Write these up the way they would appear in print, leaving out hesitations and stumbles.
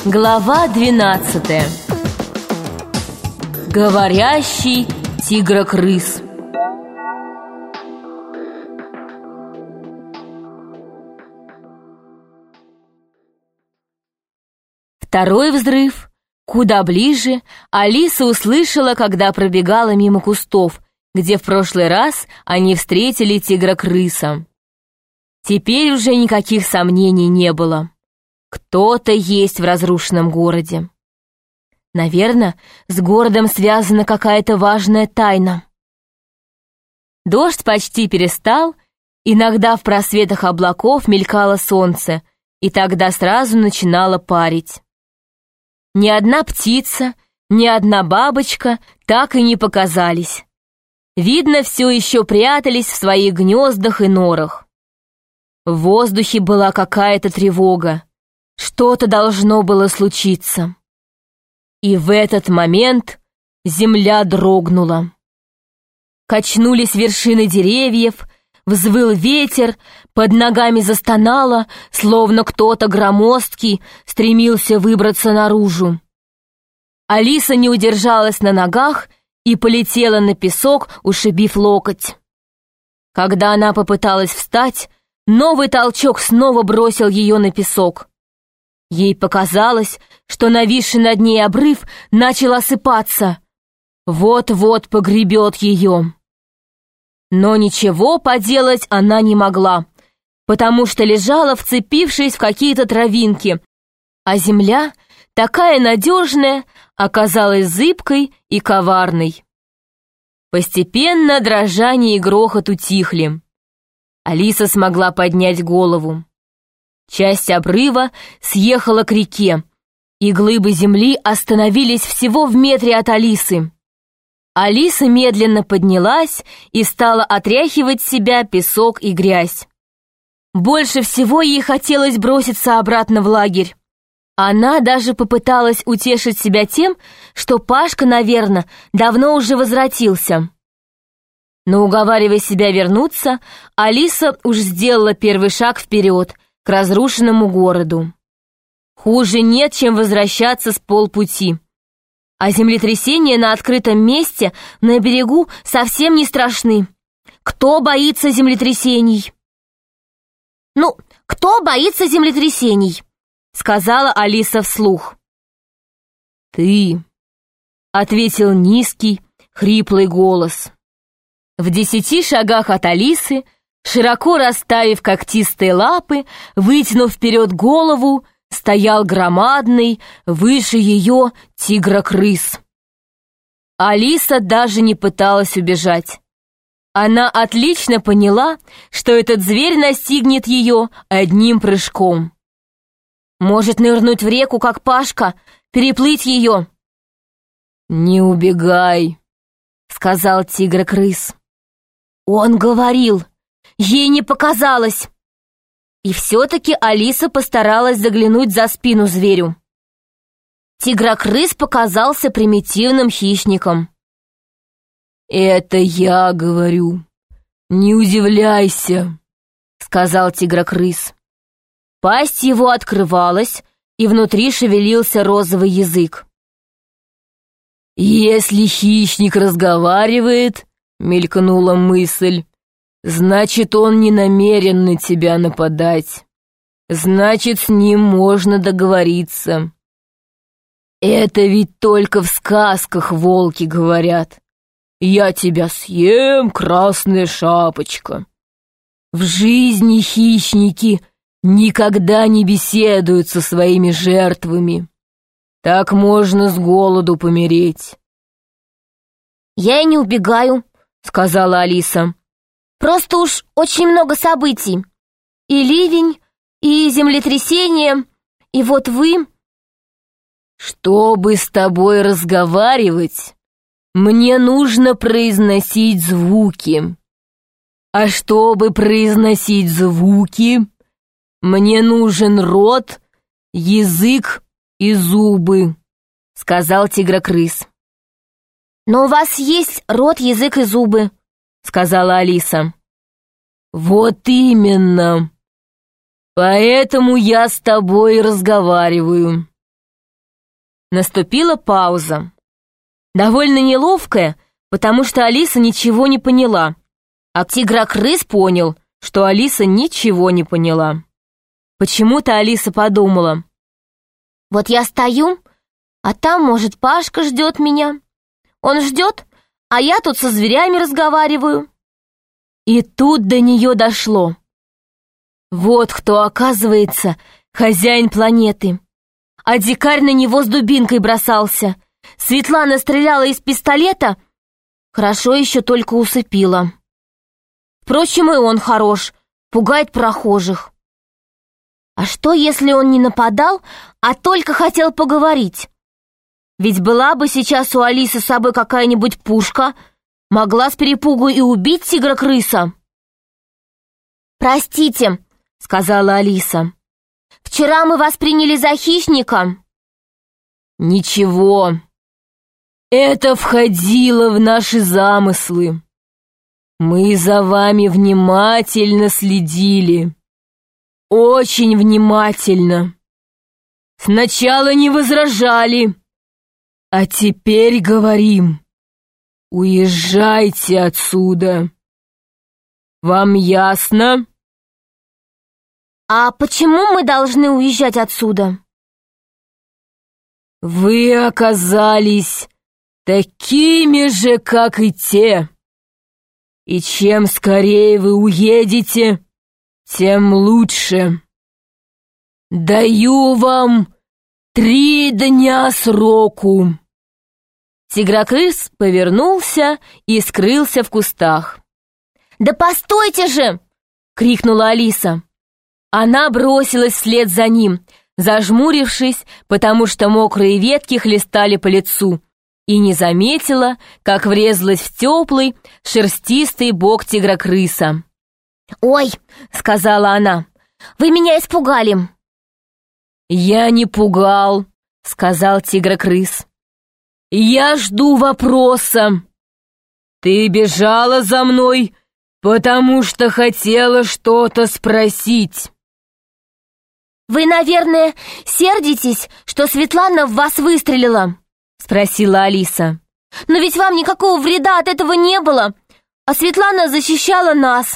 Глава 12. Говорящий тигрокрыс. Второй взрыв, куда ближе, Алиса услышала, когда пробегала мимо кустов, где в прошлый раз они встретили тигра-крыса. Теперь уже никаких сомнений не было. Кто-то есть в разрушенном городе. Наверное, с городом связана какая-то важная тайна. Дождь почти перестал, иногда в просветах облаков мелькало солнце, и тогда сразу начинало парить. Ни одна птица, ни одна бабочка так и не показались. Видно, все еще прятались в своих гнездах и норах. В воздухе была какая-то тревога. Что-то должно было случиться. И в этот момент земля дрогнула. Качнулись вершины деревьев, взвыл ветер, под ногами застонало, словно кто-то громоздкий стремился выбраться наружу. Алиса не удержалась на ногах и полетела на песок, ушибив локоть. Когда она попыталась встать, новый толчок снова бросил ее на песок. Ей показалось, что нависший над ней обрыв начал осыпаться. Вот-вот погребет ее. Но ничего поделать она не могла, потому что лежала, вцепившись в какие-то травинки, а земля, такая надежная, оказалась зыбкой и коварной. Постепенно дрожание и грохот утихли. Алиса смогла поднять голову. Часть обрыва съехала к реке, и глыбы земли остановились всего в метре от Алисы. Алиса медленно поднялась и стала отряхивать с себя песок и грязь. Больше всего ей хотелось броситься обратно в лагерь. Она даже попыталась утешить себя тем, что Пашка, наверное, давно уже возвратился. Но, уговаривая себя вернуться, Алиса уж сделала первый шаг вперед, к разрушенному городу. Хуже нет, чем возвращаться с полпути. А землетрясения на открытом месте на берегу совсем не страшны. Кто боится землетрясений? «Ну, кто боится землетрясений?» — сказала Алиса вслух. «Ты», — ответил низкий, хриплый голос. В 10 шагах от Алисы, широко расставив когтистые лапы, вытянув вперед голову, стоял громадный, выше ее тигра-крыс. Алиса даже не пыталась убежать. Она отлично поняла, что этот зверь настигнет ее одним прыжком. Может нырнуть в реку, как Пашка, переплыть ее? «Не убегай», — сказал тигра-крыс. Он говорил. Ей не показалось. И все-таки Алиса постаралась заглянуть за спину зверю. Тигра-крыс показался примитивным хищником. «Это я говорю. Не удивляйся», — сказал тигра-крыс. Пасть его открывалась, и внутри шевелился розовый язык. «Если хищник разговаривает», — мелькнула мысль, «значит, он не намерен на тебя нападать. Значит, с ним можно договориться. Это ведь только в сказках волки говорят. Я тебя съем, красная шапочка. В жизни хищники никогда не беседуют со своими жертвами. Так можно с голоду помереть». «Я и не убегаю», — сказала Алиса. «Просто уж очень много событий. И ливень, и землетрясение, и вот вы...» «Чтобы с тобой разговаривать, мне нужно произносить звуки. А чтобы произносить звуки, мне нужен рот, язык и зубы», — сказал тигра-крыс. «Но у вас есть рот, язык и зубы», — сказала Алиса. «Вот именно. Поэтому я с тобой разговариваю. Наступила пауза. Довольно неловкая, потому что Алиса ничего не поняла, а Тигрокрыс понял, что Алиса ничего не поняла. Почему-то Алиса подумала: вот я стою, а там, может, Пашка ждет меня. Он ждет, а я тут со зверями разговариваю. И тут до нее дошло. Вот кто, оказывается, хозяин планеты. А дикарь на него с дубинкой бросался. Светлана стреляла из пистолета, хорошо еще только усыпила. Впрочем, и он хорош, пугает прохожих. А что, если он не нападал, а только хотел поговорить? Ведь была бы сейчас у Алисы с собой какая-нибудь пушка, могла с перепугу и убить Тигра-крыса. «Простите», — сказала Алиса, — «вчера мы вас приняли за хищника». «Ничего, это входило в наши замыслы. Мы за вами внимательно следили. Очень внимательно. Сначала не возражали, а теперь говорим: уезжайте отсюда. Вам ясно?» «А почему мы должны уезжать отсюда?» «Вы оказались такими же, как и те. И чем скорее вы уедете, тем лучше. Даю вам 3 дня сроку». Тигрокрыс повернулся и скрылся в кустах. «Да постойте же!» — крикнула Алиса. Она бросилась вслед за ним, зажмурившись, потому что мокрые ветки хлестали по лицу, и не заметила, как врезалась в теплый, шерстистый бок Тигрокрыса. «Ой!» — сказала она. «Вы меня испугали!» «Я не пугал», — сказал Тигрокрыс. «Я жду вопроса. Ты бежала за мной, потому что хотела что-то спросить». «Вы, наверное, сердитесь, что Светлана в вас выстрелила?» — спросила Алиса. «Но ведь вам никакого вреда от этого не было, а Светлана защищала нас».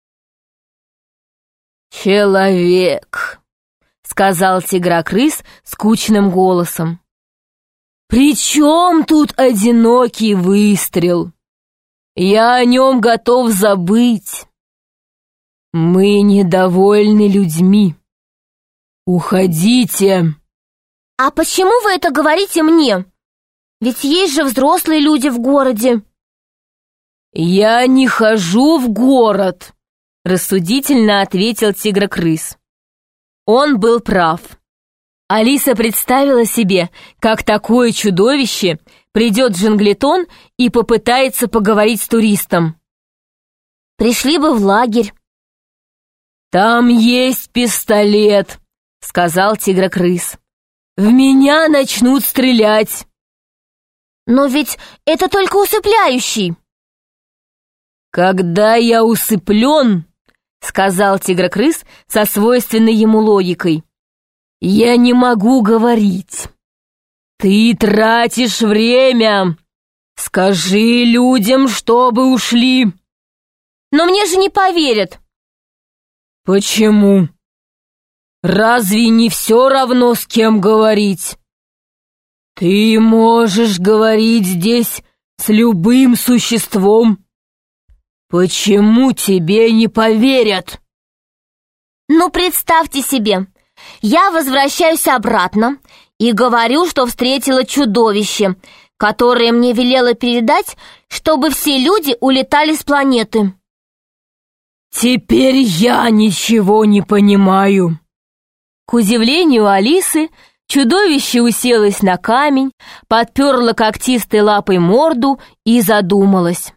«Человек», — сказал Тигрокрыс скучным голосом. «При чем тут одинокий выстрел? Я о нем готов забыть. Мы недовольны людьми. Уходите». «А почему вы это говорите мне? Ведь есть же взрослые люди в городе». «Я не хожу в город», — рассудительно ответил Тигрокрыс. Он был прав. Алиса представила себе, как такое чудовище придет в Джанглитон и попытается поговорить с туристом. «Пришли бы в лагерь». «Там есть пистолет», — сказал Тигрокрыс. «В меня начнут стрелять». «Но ведь это только усыпляющий». «Когда я усыплен», — сказал Тигрокрыс со свойственной ему логикой, — «я не могу говорить. Ты тратишь время. Скажи людям, чтобы ушли». «Но мне же не поверят». «Почему? Разве не все равно, с кем говорить? Ты можешь говорить здесь с любым существом. Почему тебе не поверят?» «Ну, представьте себе, я возвращаюсь обратно и говорю, что встретила чудовище, которое мне велело передать, чтобы все люди улетали с планеты». «Теперь я ничего не понимаю». К удивлению Алисы, чудовище уселось на камень, подперло когтистой лапой морду и задумалось.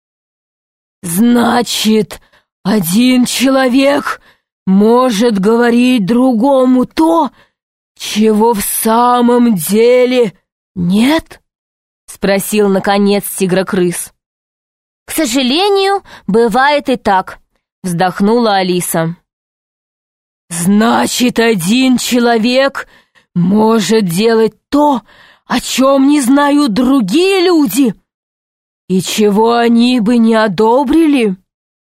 «Значит, один человек может говорить другому то, чего в самом деле нет?» — спросил, наконец, Тигрокрыс. «К сожалению, бывает и так», — вздохнула Алиса. «Значит, один человек может делать то, о чем не знают другие люди, и чего они бы не одобрили?»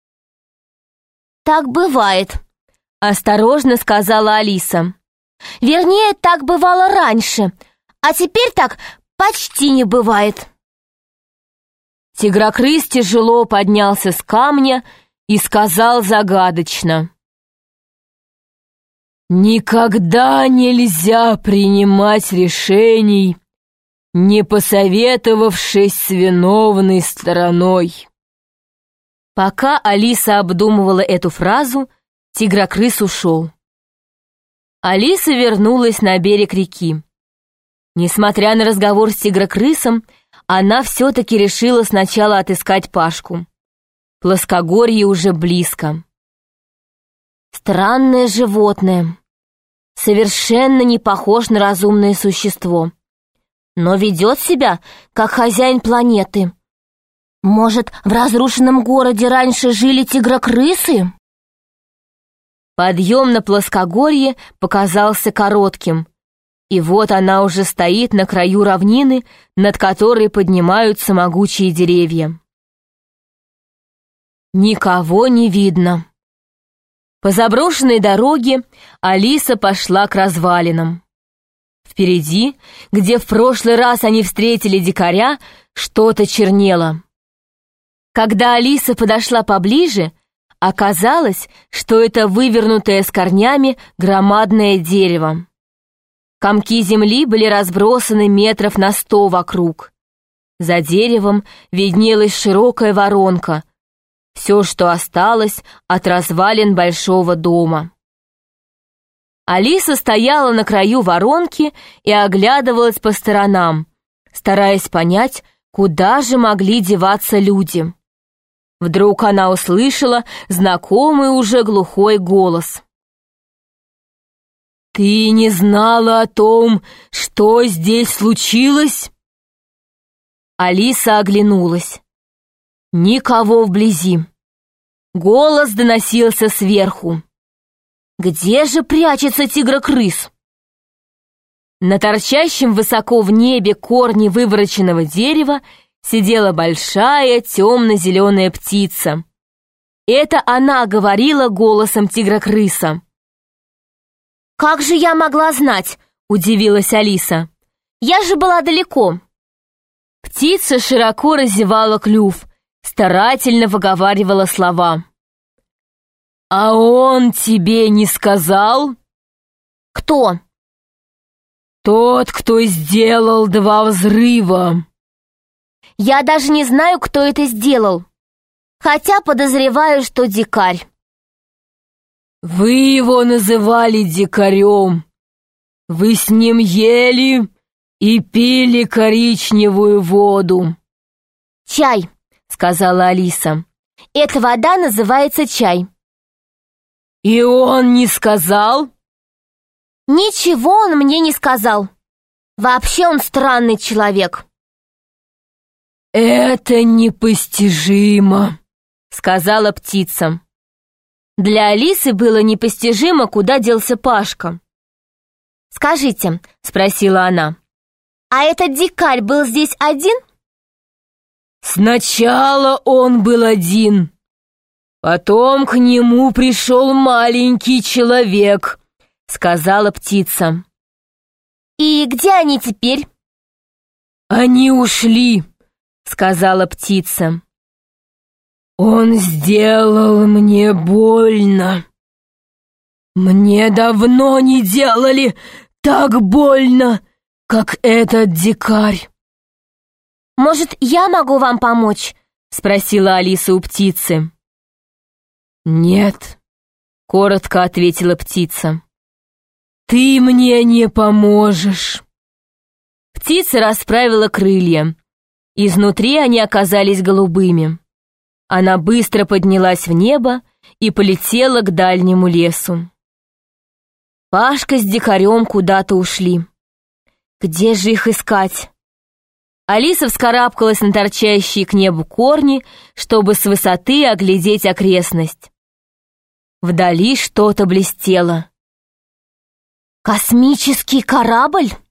«Так бывает», — осторожно сказала Алиса. «Вернее, так бывало раньше, а теперь так почти не бывает». Тигрокрыс тяжело поднялся с камня и сказал загадочно: «Никогда нельзя принимать решений, не посоветовавшись с виновной стороной». Пока Алиса обдумывала эту фразу, тигрокрыс ушел. Алиса вернулась на берег реки. Несмотря на разговор с тигрокрысом, она все-таки решила сначала отыскать Пашку. Плоскогорье уже близко. «Странное животное. Совершенно не похож на разумное существо. Но ведет себя, как хозяин планеты. Может, в разрушенном городе раньше жили тигрокрысы?» Подъем на плоскогорье показался коротким, и вот она уже стоит на краю равнины, над которой поднимаются могучие деревья. Никого не видно. По заброшенной дороге Алиса пошла к развалинам. Впереди, где в прошлый раз они встретили дикаря, что-то чернело. Когда Алиса подошла поближе, оказалось, что это вывернутое с корнями громадное дерево. Комки земли были разбросаны метров на 100 вокруг. За деревом виднелась широкая воронка, все, что осталось от развалин большого дома. Алиса стояла на краю воронки и оглядывалась по сторонам, стараясь понять, куда же могли деваться люди. Вдруг она услышала знакомый уже глухой голос. «Ты не знала о том, что здесь случилось?» Алиса оглянулась. Никого вблизи. Голос доносился сверху. «Где же прячется тигрокрыс?» На торчащем высоко в небе корне вывороченного дерева сидела большая темно-зеленая птица. Это она говорила голосом тигрокрыса. «Как же я могла знать?» — удивилась Алиса. «Я же была далеко». Птица широко разевала клюв, старательно выговаривала слова. «А он тебе не сказал?» «Кто?» «Тот, кто сделал 2 взрыва». «Я даже не знаю, кто это сделал, хотя подозреваю, что дикарь». «Вы его называли дикарем. Вы с ним ели и пили коричневую воду». «Чай», — сказала Алиса. «Эта вода называется чай». «И он не сказал?» «Ничего он мне не сказал. Вообще он странный человек». «Это непостижимо», — сказала птица. Для Алисы было непостижимо, куда делся Пашка. «Скажите», — спросила она, «а этот дикарь был здесь один?» «Сначала он был один. Потом к нему пришел маленький человек», — сказала птица. «И где они теперь?» «Они ушли», — сказала птица. «Он сделал мне больно. Мне давно не делали так больно, как этот дикарь». «Может, я могу вам помочь?» — спросила Алиса у птицы. «Нет», — коротко ответила птица. «Ты мне не поможешь». Птица расправила крылья. Изнутри они оказались голубыми. Она быстро поднялась в небо и полетела к дальнему лесу. Пашка с дикарем куда-то ушли. Где же их искать? Алиса вскарабкалась на торчащие к небу корни, чтобы с высоты оглядеть окрестность. Вдали что-то блестело. «Космический корабль?»